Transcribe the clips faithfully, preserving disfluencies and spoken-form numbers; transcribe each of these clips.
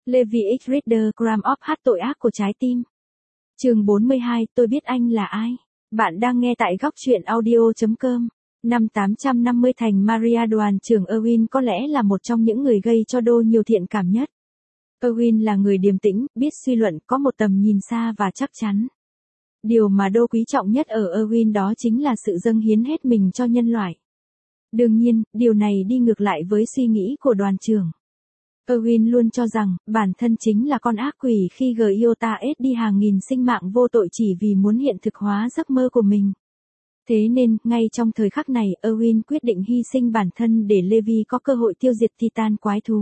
Levi X Reader Gram of Hát tội ác của trái tim. Chương bốn mươi hai, tôi biết anh là ai. Bạn đang nghe tại góc truyện audio chấm com. Năm tám trăm năm mươi thành Maria đoàn trưởng Erwin có lẽ là một trong những người gây cho Đô nhiều thiện cảm nhất. Erwin là người điềm tĩnh, biết suy luận, có một tầm nhìn xa và chắc chắn. Điều mà Đô quý trọng nhất ở Erwin đó chính là sự dâng hiến hết mình cho nhân loại. Đương nhiên, điều này đi ngược lại với suy nghĩ của đoàn trưởng. Erwin luôn cho rằng, bản thân chính là con ác quỷ khi Giota ết đi hàng nghìn sinh mạng vô tội chỉ vì muốn hiện thực hóa giấc mơ của mình. Thế nên, ngay trong thời khắc này, Erwin quyết định hy sinh bản thân để Levi có cơ hội tiêu diệt Titan quái thú.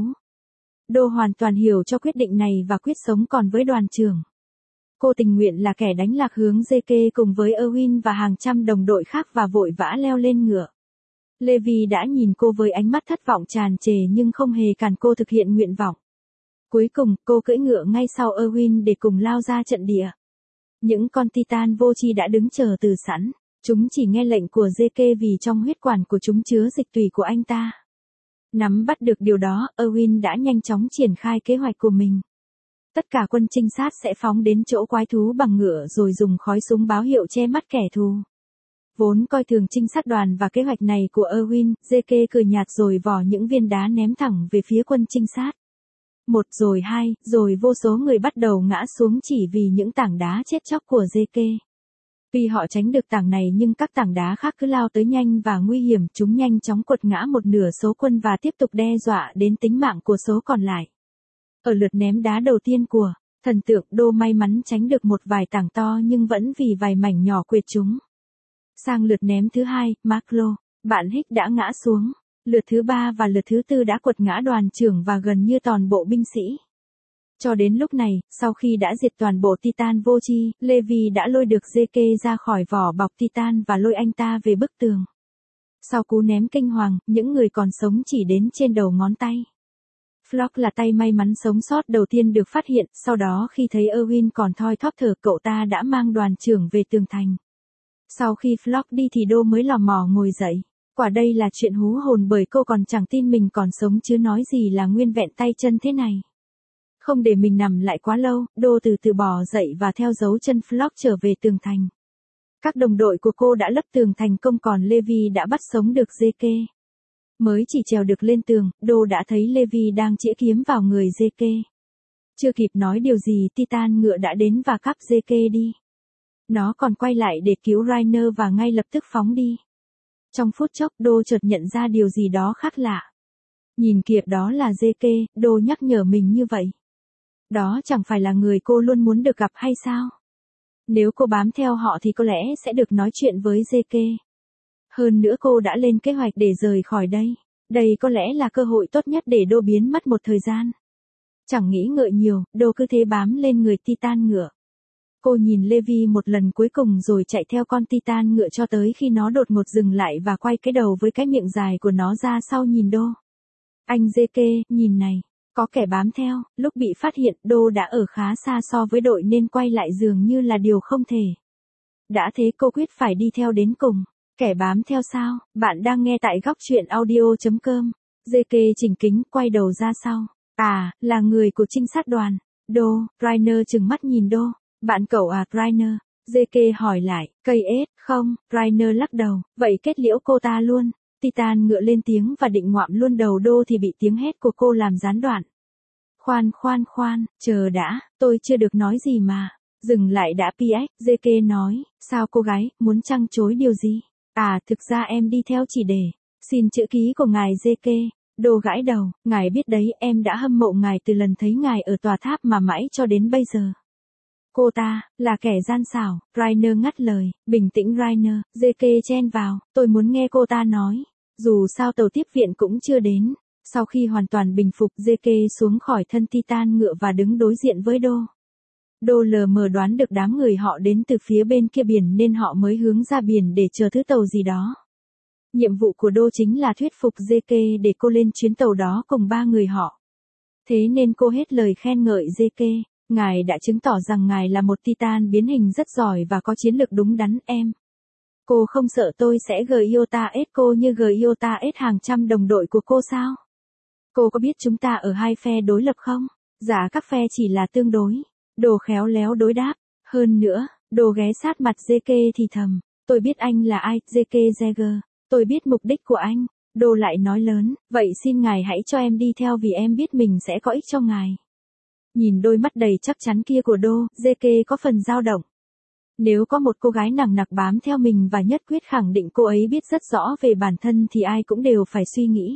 Đô hoàn toàn hiểu cho quyết định này và quyết sống còn với đoàn trưởng. Cô tình nguyện là kẻ đánh lạc hướng Zeke cùng với Erwin và hàng trăm đồng đội khác và vội vã leo lên ngựa. Levi đã nhìn cô với ánh mắt thất vọng tràn trề nhưng không hề cản cô thực hiện nguyện vọng. Cuối cùng, cô cưỡi ngựa ngay sau Erwin để cùng lao ra trận địa. Những con Titan vô tri đã đứng chờ từ sẵn. Chúng chỉ nghe lệnh của Zeke vì trong huyết quản của chúng chứa dịch tùy của anh ta. Nắm bắt được điều đó, Erwin đã nhanh chóng triển khai kế hoạch của mình. Tất cả quân trinh sát sẽ phóng đến chỗ quái thú bằng ngựa rồi dùng khói súng báo hiệu che mắt kẻ thù. Vốn coi thường trinh sát đoàn và kế hoạch này của Erwin, Zeke cười nhạt rồi vò những viên đá ném thẳng về phía quân trinh sát. Một rồi hai, rồi vô số người bắt đầu ngã xuống chỉ vì những tảng đá chết chóc của Zeke. Vì họ tránh được tảng này nhưng các tảng đá khác cứ lao tới nhanh và nguy hiểm, chúng nhanh chóng quật ngã một nửa số quân và tiếp tục đe dọa đến tính mạng của số còn lại. Ở lượt ném đá đầu tiên của thần tượng, Đô may mắn tránh được một vài tảng to nhưng vẫn vì vài mảnh nhỏ quệt chúng. Sang lượt ném thứ hai, Marklo, bạn Hích đã ngã xuống. Lượt thứ ba và lượt thứ tư đã quật ngã đoàn trưởng và gần như toàn bộ binh sĩ. Cho đến lúc này, sau khi đã diệt toàn bộ Titan vô tri, Levi đã lôi được Zeke ra khỏi vỏ bọc Titan và lôi anh ta về bức tường. Sau cú ném kinh hoàng, những người còn sống chỉ đến trên đầu ngón tay. Flock là tay may mắn sống sót đầu tiên được phát hiện, sau đó khi thấy Erwin còn thoi thóp thở, cậu ta đã mang đoàn trưởng về tường thành. Sau khi Flock đi thì Đô mới lò mò ngồi dậy. Quả đây là chuyện hú hồn bởi cô còn chẳng tin mình còn sống chứ nói gì là nguyên vẹn tay chân thế này. Không để mình nằm lại quá lâu, Đô từ từ bò dậy và theo dấu chân Flock trở về tường thành. Các đồng đội của cô đã lấp tường thành công còn Levi đã bắt sống được Zeke. Mới chỉ trèo được lên tường, Đô đã thấy Levi đang chĩa kiếm vào người Zeke. Chưa kịp nói điều gì, Titan ngựa đã đến và cắp Zeke đi. Nó còn quay lại để cứu Rainer và ngay lập tức phóng đi. Trong phút chốc, Đô chợt nhận ra điều gì đó khác lạ. Nhìn kìa, đó là Zeke, Đô nhắc nhở mình như vậy. Đó chẳng phải là người cô luôn muốn được gặp hay sao? Nếu cô bám theo họ thì có lẽ sẽ được nói chuyện với Zeke. Hơn nữa cô đã lên kế hoạch để rời khỏi đây. Đây có lẽ là cơ hội tốt nhất để Đô biến mất một thời gian. Chẳng nghĩ ngợi nhiều, Đô cứ thế bám lên người Titan ngựa. Cô nhìn Levi một lần cuối cùng rồi chạy theo con Titan ngựa cho tới khi nó đột ngột dừng lại và quay cái đầu với cái miệng dài của nó ra sau nhìn Đô. Anh Zeke, nhìn này. Có kẻ bám theo, lúc bị phát hiện Đô đã ở khá xa so với đội nên quay lại dường như là điều không thể. Đã thế cô quyết phải đi theo đến cùng. Kẻ bám theo sao? Bạn đang nghe tại góc truyện audio chấm com. Zeke chỉnh kính quay đầu ra sau. À, là người của trinh sát đoàn. Đô, Rainer trừng mắt nhìn Đô. Bạn cậu à, Rainer? Zeke hỏi lại, cây ết, không, Rainer lắc đầu, vậy kết liễu cô ta luôn. Titan ngựa lên tiếng và định ngoạm luôn đầu Đô thì bị tiếng hét của cô làm gián đoạn. Khoan khoan khoan, chờ đã, tôi chưa được nói gì mà. Dừng lại đã pê ích, Zeke nói, sao cô gái, muốn trăng chối điều gì? À, thực ra em đi theo chỉ để, xin chữ ký của ngài Zeke. Đô gãi đầu, ngài biết đấy, em đã hâm mộ ngài từ lần thấy ngài ở tòa tháp mà mãi cho đến bây giờ. Cô ta, là kẻ gian xảo, Rainer ngắt lời, bình tĩnh Rainer, Zeke chen vào, tôi muốn nghe cô ta nói. Dù sao tàu tiếp viện cũng chưa đến. Sau khi hoàn toàn bình phục, Zeke xuống khỏi thân Titan ngựa và đứng đối diện với Đô. Đô lờ mờ đoán được đám người họ đến từ phía bên kia biển nên họ mới hướng ra biển để chờ thứ tàu gì đó. Nhiệm vụ của Đô chính là thuyết phục Zeke để cô lên chuyến tàu đó cùng ba người họ. Thế nên cô hết lời khen ngợi Zeke. Ngài đã chứng tỏ rằng ngài là một Titan biến hình rất giỏi và có chiến lược đúng đắn em. Cô không sợ tôi sẽ Giota ết cô như Giota ết hàng trăm đồng đội của cô sao? Cô có biết chúng ta ở hai phe đối lập không? Dạ các phe chỉ là tương đối. Đồ khéo léo đối đáp. Hơn nữa, Đồ ghé sát mặt gi ca thì thầm. Tôi biết anh là ai, gi ca Jagger. Tôi biết mục đích của anh. Đồ lại nói lớn, vậy xin ngài hãy cho em đi theo vì em biết mình sẽ có ích cho ngài. Nhìn đôi mắt đầy chắc chắn kia của Đô, gi ca có phần dao động. Nếu có một cô gái nằng nặc bám theo mình và nhất quyết khẳng định cô ấy biết rất rõ về bản thân thì ai cũng đều phải suy nghĩ.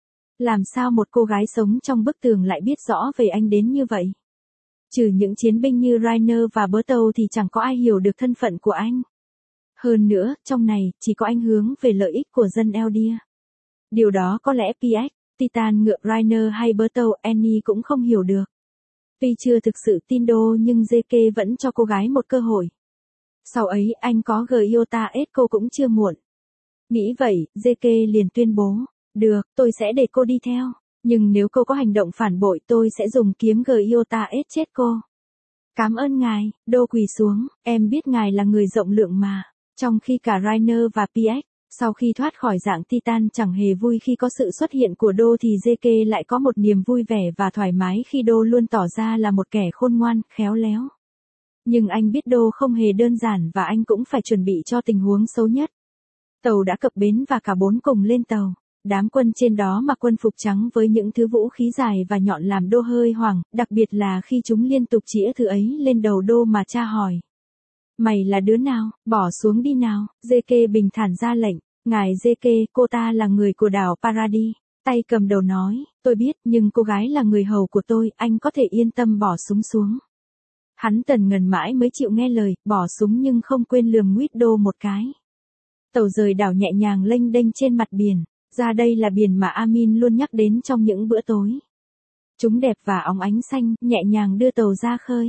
Làm sao một cô gái sống trong bức tường lại biết rõ về anh đến như vậy? Trừ những chiến binh như Rainer và Bertolt thì chẳng có ai hiểu được thân phận của anh. Hơn nữa, trong này, chỉ có anh hướng về lợi ích của dân Eldia. Điều đó có lẽ pê ích, Titan ngựa Rainer hay Bertolt Annie cũng không hiểu được. Tuy chưa thực sự tin Đô nhưng gi ca vẫn cho cô gái một cơ hội. Sau ấy anh có Giota Echo cũng chưa muộn. Nghĩ vậy, gi ca liền tuyên bố, được, tôi sẽ để cô đi theo, nhưng nếu cô có hành động phản bội tôi sẽ dùng kiếm Giota S chết cô. Cảm ơn ngài, Đô quỳ xuống, em biết ngài là người rộng lượng mà. Trong khi cả Rainer và pê ích, sau khi thoát khỏi dạng Titan chẳng hề vui khi có sự xuất hiện của Đô thì gi ca lại có một niềm vui vẻ và thoải mái khi Đô luôn tỏ ra là một kẻ khôn ngoan, khéo léo. Nhưng anh biết Đô không hề đơn giản và anh cũng phải chuẩn bị cho tình huống xấu nhất. Tàu đã cập bến và cả bốn cùng lên tàu. Đám quân trên đó mặc quân phục trắng với những thứ vũ khí dài và nhọn làm Đô hơi hoảng, đặc biệt là khi chúng liên tục chĩa thứ ấy lên đầu Đô mà tra hỏi. Mày là đứa nào, bỏ xuống đi nào, gi ca bình thản ra lệnh, ngài gi ca, cô ta là người của đảo Paradis. Tay cầm đầu nói, tôi biết nhưng cô gái là người hầu của tôi, anh có thể yên tâm bỏ súng xuống. Hắn tần ngần mãi mới chịu nghe lời, bỏ súng nhưng không quên lườm nguyết Đô một cái. Tàu rời đảo nhẹ nhàng lênh đênh trên mặt biển, ra đây là biển mà Amin luôn nhắc đến trong những bữa tối. Chúng đẹp và óng ánh xanh, nhẹ nhàng đưa tàu ra khơi.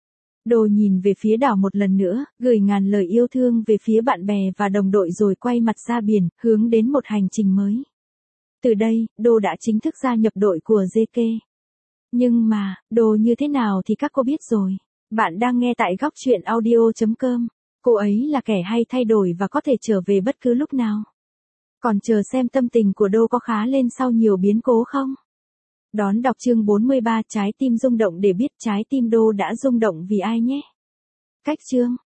Đô nhìn về phía đảo một lần nữa, gửi ngàn lời yêu thương về phía bạn bè và đồng đội rồi quay mặt ra biển, hướng đến một hành trình mới. Từ đây, Đô đã chính thức gia nhập đội của gi ca. Nhưng mà, Đô như thế nào thì các cô biết rồi. Bạn đang nghe tại góc truyện audio chấm com. Cô ấy là kẻ hay thay đổi và có thể trở về bất cứ lúc nào. Còn chờ xem tâm tình của Đô có khá lên sau nhiều biến cố không? Đón đọc chương bốn mươi ba trái tim rung động để biết trái tim Đô đã rung động vì ai nhé. Cách chương